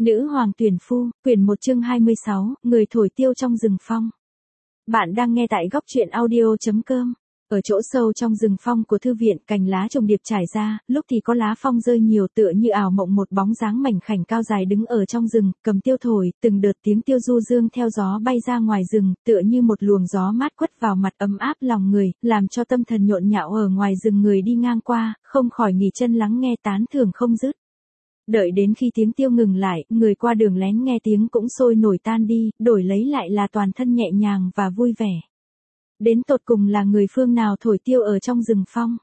Nữ hoàng tuyển phu, quyển 1 chương 26, người thổi tiêu trong rừng phong. Bạn đang nghe tại góc truyện audio.com. Ở chỗ sâu trong rừng phong của thư viện, cành lá trùng điệp trải ra, lúc thì có lá phong rơi nhiều tựa như ảo mộng một bóng dáng mảnh khảnh cao dài đứng ở trong rừng, cầm tiêu thổi, từng đợt tiếng tiêu du dương theo gió bay ra ngoài rừng, tựa như một luồng gió mát quất vào mặt ấm áp lòng người, làm cho tâm thần nhộn nhạo ở ngoài rừng người đi ngang qua, không khỏi nghỉ chân lắng nghe tán thưởng không dứt. Đợi đến khi tiếng tiêu ngừng lại, người qua đường lén nghe tiếng cũng sôi nổi tan đi, đổi lấy lại là toàn thân nhẹ nhàng và vui vẻ. Đến tột cùng là người phương nào thổi tiêu ở trong rừng phong?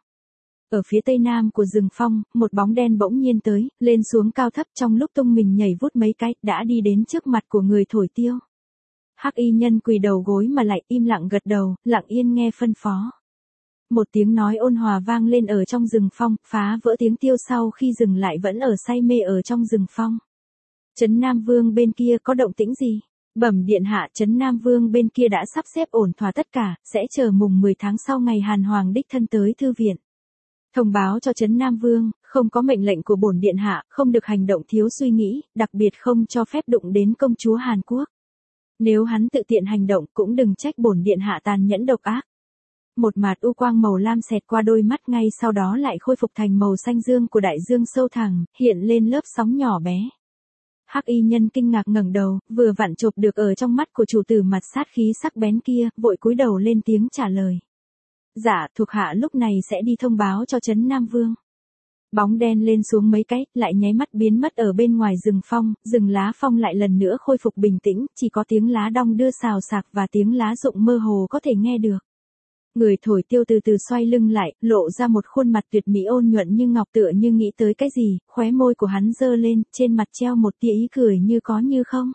Ở phía tây nam của rừng phong, một bóng đen bỗng nhiên tới, lên xuống cao thấp trong lúc tung mình nhảy vút mấy cái, đã đi đến trước mặt của người thổi tiêu. Hắc y nhân quỳ đầu gối mà lại im lặng gật đầu, lặng yên nghe phân phó. Một tiếng nói ôn hòa vang lên ở trong rừng phong, phá vỡ tiếng tiêu sau khi dừng lại vẫn ở say mê ở trong rừng phong. Trấn Nam Vương bên kia có động tĩnh gì? Bẩm điện hạ, Trấn Nam Vương bên kia đã sắp xếp ổn thỏa tất cả, sẽ chờ mùng 10 tháng sau ngày Hàn Hoàng đích thân tới thư viện. Thông báo cho Trấn Nam Vương, không có mệnh lệnh của bổn điện hạ, không được hành động thiếu suy nghĩ, đặc biệt không cho phép đụng đến công chúa Hàn Quốc. Nếu hắn tự tiện hành động cũng đừng trách bổn điện hạ tàn nhẫn độc ác. Một mạt u quang màu lam xẹt qua đôi mắt, ngay sau đó lại khôi phục thành màu xanh dương của đại dương sâu thẳm, hiện lên lớp sóng nhỏ bé. Hắc y nhân kinh ngạc ngẩng đầu, vừa vặn chộp được ở trong mắt của chủ tử mặt sát khí sắc bén kia, vội cúi đầu lên tiếng trả lời. Dạ, thuộc hạ lúc này sẽ đi thông báo cho Trấn Nam Vương. Bóng đen lên xuống mấy cái, lại nháy mắt biến mất ở bên ngoài rừng phong, rừng lá phong lại lần nữa khôi phục bình tĩnh, chỉ có tiếng lá đong đưa xào xạc và tiếng lá rụng mơ hồ có thể nghe được. Người thổi tiêu từ từ xoay lưng lại, lộ ra một khuôn mặt tuyệt mỹ ôn nhuận như ngọc, tựa như nghĩ tới cái gì, khóe môi của hắn giơ lên, trên mặt treo một tia ý cười như có như không.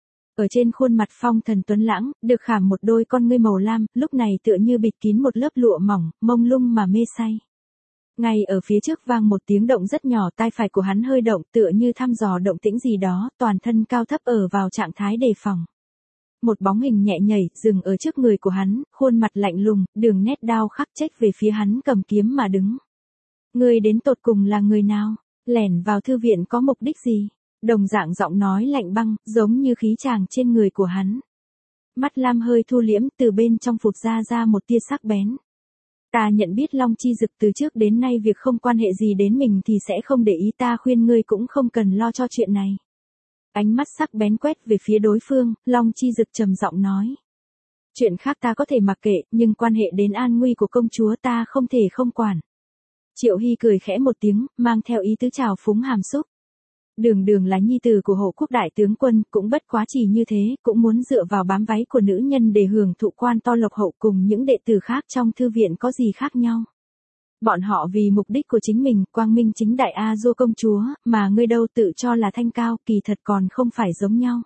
Ở trên khuôn mặt phong thần tuấn lãng, được khảm một đôi con ngươi màu lam, lúc này tựa như bịt kín một lớp lụa mỏng, mông lung mà mê say. Ngay ở phía trước vang một tiếng động rất nhỏ, tai phải của hắn hơi động, tựa như thăm dò động tĩnh gì đó, toàn thân cao thấp ở vào trạng thái đề phòng. Một bóng hình nhẹ nhảy, dừng ở trước người của hắn, khuôn mặt lạnh lùng, đường nét đao khắc trách về phía hắn cầm kiếm mà đứng. Người đến tột cùng là người nào? Lẻn vào thư viện có mục đích gì? Đồng dạng giọng nói lạnh băng, giống như khí chàng trên người của hắn. Mắt lam hơi thu liễm, từ bên trong phụt ra một tia sắc bén. Ta nhận biết Long Chi Dực từ trước đến nay việc không quan hệ gì đến mình thì sẽ không để ý, ta khuyên ngươi cũng không cần lo cho chuyện này. Ánh mắt sắc bén quét về phía đối phương, Long Chi Dực trầm giọng nói. Chuyện khác ta có thể mặc kệ, nhưng quan hệ đến an nguy của công chúa ta không thể không quản. Triệu Hy cười khẽ một tiếng, mang theo ý tứ trào phúng hàm xúc. Đường là nhi tử của hộ quốc đại tướng quân, cũng bất quá chỉ như thế, cũng muốn dựa vào bám váy của nữ nhân để hưởng thụ quan to lộc hậu, cùng những đệ tử khác trong thư viện có gì khác nhau. Bọn họ vì mục đích của chính mình, quang minh chính đại A-du công chúa, mà ngươi đâu tự cho là thanh cao, kỳ thật còn không phải giống nhau.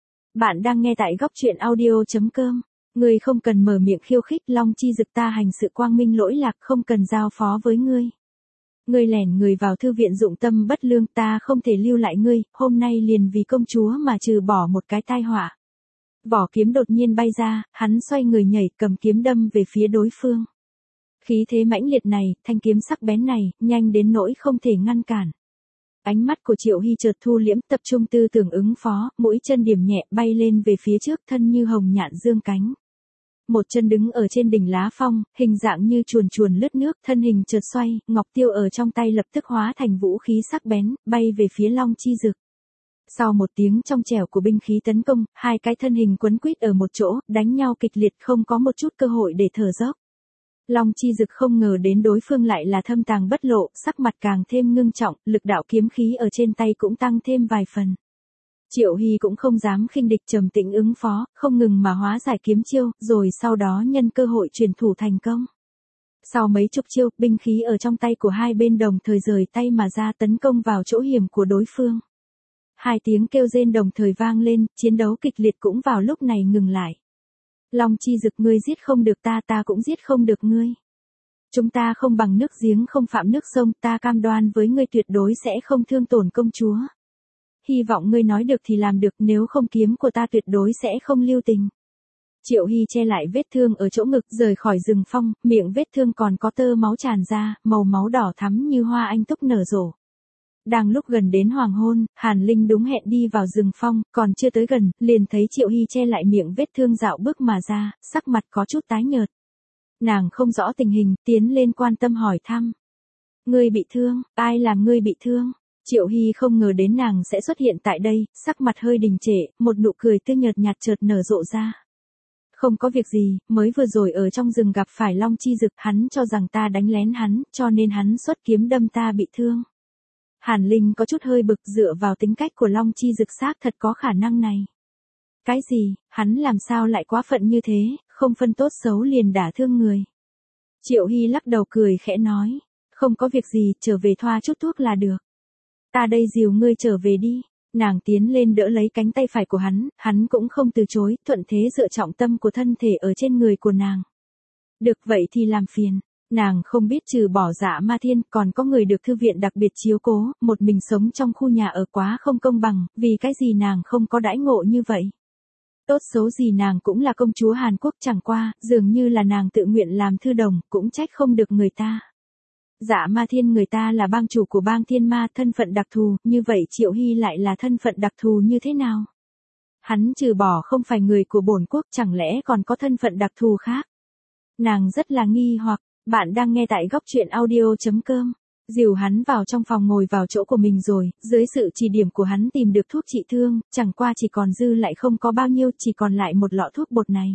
Bạn đang nghe tại góc truyện audio.com. Ngươi không cần mở miệng khiêu khích, Long Chi Dực ta hành sự quang minh lỗi lạc, không cần giao phó với ngươi. Ngươi lẻn người vào thư viện dụng tâm bất lương, ta không thể lưu lại ngươi, hôm nay liền vì công chúa mà trừ bỏ một cái tai họa. Vỏ kiếm đột nhiên bay ra, hắn xoay người nhảy, cầm kiếm đâm về phía đối phương. Khí thế mãnh liệt này, thanh kiếm sắc bén này, nhanh đến nỗi không thể ngăn cản. Ánh mắt của Triệu Hy chợt thu liễm, tập trung tư tưởng ứng phó, mũi chân điểm nhẹ bay lên về phía trước, thân như hồng nhạn dương cánh. Một chân đứng ở trên đỉnh lá phong, hình dạng như chuồn lướt nước, thân hình chợt xoay, ngọc tiêu ở trong tay lập tức hóa thành vũ khí sắc bén, bay về phía Long Chi Dực. Sau một tiếng trong trẻo của binh khí tấn công, hai cái thân hình quấn quýt ở một chỗ, đánh nhau kịch liệt, không có một chút cơ hội để thở dốc. Long Chi Dực không ngờ đến đối phương lại là thâm tàng bất lộ, sắc mặt càng thêm ngưng trọng, lực đạo kiếm khí ở trên tay cũng tăng thêm vài phần. Triệu Hy cũng không dám khinh địch, trầm tĩnh ứng phó, không ngừng mà hóa giải kiếm chiêu, rồi sau đó nhân cơ hội truyền thủ thành công. Sau mấy chục chiêu, binh khí ở trong tay của hai bên đồng thời rời tay mà ra, tấn công vào chỗ hiểm của đối phương. Hai tiếng kêu rên đồng thời vang lên, chiến đấu kịch liệt cũng vào lúc này ngừng lại. Long Chi Dực, ngươi giết không được ta, ta cũng giết không được ngươi. Chúng ta không bằng nước giếng không phạm nước sông, ta cam đoan với ngươi tuyệt đối sẽ không thương tổn công chúa. Hy vọng ngươi nói được thì làm được, nếu không kiếm của ta tuyệt đối sẽ không lưu tình. Triệu Hy che lại vết thương ở chỗ ngực, rời khỏi rừng phong, miệng vết thương còn có tơ máu tràn ra, màu máu đỏ thắm như hoa anh túc nở rộ. Đang lúc gần đến hoàng hôn, Hàn Linh đúng hẹn đi vào rừng phong, còn chưa tới gần, liền thấy Triệu Hy che lại miệng vết thương dạo bước mà ra, sắc mặt có chút tái nhợt. Nàng không rõ tình hình, tiến lên quan tâm hỏi thăm. Ngươi bị thương, ai làm ngươi bị thương? Triệu Hy không ngờ đến nàng sẽ xuất hiện tại đây, sắc mặt hơi đình trệ, một nụ cười tươi nhợt nhạt chợt nở rộ ra. Không có việc gì, mới vừa rồi ở trong rừng gặp phải Long Chi Dực, hắn cho rằng ta đánh lén hắn, cho nên hắn xuất kiếm đâm ta bị thương. Hàn Linh có chút hơi bực, dựa vào tính cách của Long Chi Dực xác thật có khả năng này. Cái gì, hắn làm sao lại quá phận như thế, không phân tốt xấu liền đả thương người. Triệu Hy lắc đầu cười khẽ nói, không có việc gì, trở về thoa chút thuốc là được. Ta đây dìu ngươi trở về đi. Nàng tiến lên đỡ lấy cánh tay phải của hắn cũng không từ chối, thuận thế dựa trọng tâm của thân thể ở trên người của nàng. Được vậy thì làm phiền. Nàng không biết trừ bỏ Dạ Ma Thiên còn có người được thư viện đặc biệt chiếu cố, một mình sống trong khu nhà ở quá không công bằng, vì cái gì nàng không có đãi ngộ như vậy. Tốt xấu gì nàng cũng là công chúa Hàn Quốc, chẳng qua, dường như là nàng tự nguyện làm thư đồng, cũng trách không được người ta. Dạ Ma Thiên người ta là bang chủ của bang Thiên Ma, thân phận đặc thù, như vậy Triệu Hy lại là thân phận đặc thù như thế nào? Hắn trừ bỏ không phải người của bổn quốc, chẳng lẽ còn có thân phận đặc thù khác? Nàng rất là nghi hoặc, bạn đang nghe tại góc truyện audio.com. Dìu hắn vào trong phòng ngồi vào chỗ của mình rồi, dưới sự chỉ điểm của hắn tìm được thuốc trị thương, chẳng qua chỉ còn dư lại không có bao nhiêu, chỉ còn lại một lọ thuốc bột này.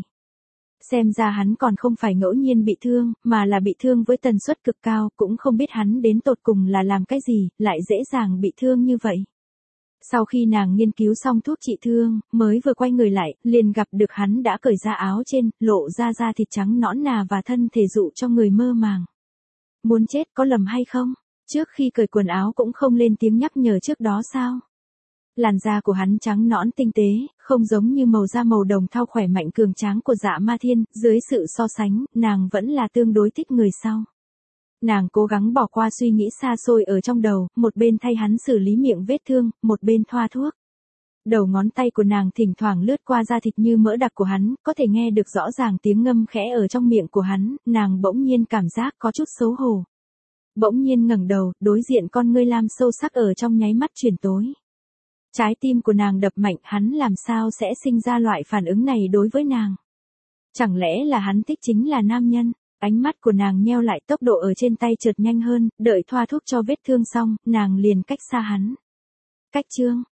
Xem ra hắn còn không phải ngẫu nhiên bị thương, mà là bị thương với tần suất cực cao, cũng không biết hắn đến tột cùng là làm cái gì, lại dễ dàng bị thương như vậy. Sau khi nàng nghiên cứu xong thuốc trị thương, mới vừa quay người lại, liền gặp được hắn đã cởi ra áo trên, lộ ra da thịt trắng nõn nà và thân thể dụ cho người mơ màng. Muốn chết có lầm hay không? Trước khi cởi quần áo cũng không lên tiếng nhắc nhở trước đó sao? Làn da của hắn trắng nõn tinh tế, không giống như màu da màu đồng thau khỏe mạnh cường tráng của Dạ Ma Thiên, dưới sự so sánh, nàng vẫn là tương đối thích người sau. Nàng cố gắng bỏ qua suy nghĩ xa xôi ở trong đầu, một bên thay hắn xử lý miệng vết thương, một bên thoa thuốc. Đầu ngón tay của nàng thỉnh thoảng lướt qua da thịt như mỡ đặc của hắn, có thể nghe được rõ ràng tiếng ngâm khẽ ở trong miệng của hắn, nàng bỗng nhiên cảm giác có chút xấu hổ. Bỗng nhiên ngẩng đầu, đối diện con ngươi lam sâu sắc ở trong nháy mắt chuyển tối. Trái tim của nàng đập mạnh, hắn làm sao sẽ sinh ra loại phản ứng này đối với nàng? Chẳng lẽ là hắn thích chính là nam nhân? Ánh mắt của nàng nheo lại, tốc độ ở trên tay chợt nhanh hơn, đợi thoa thuốc cho vết thương xong, nàng liền cách xa hắn. Cách chương,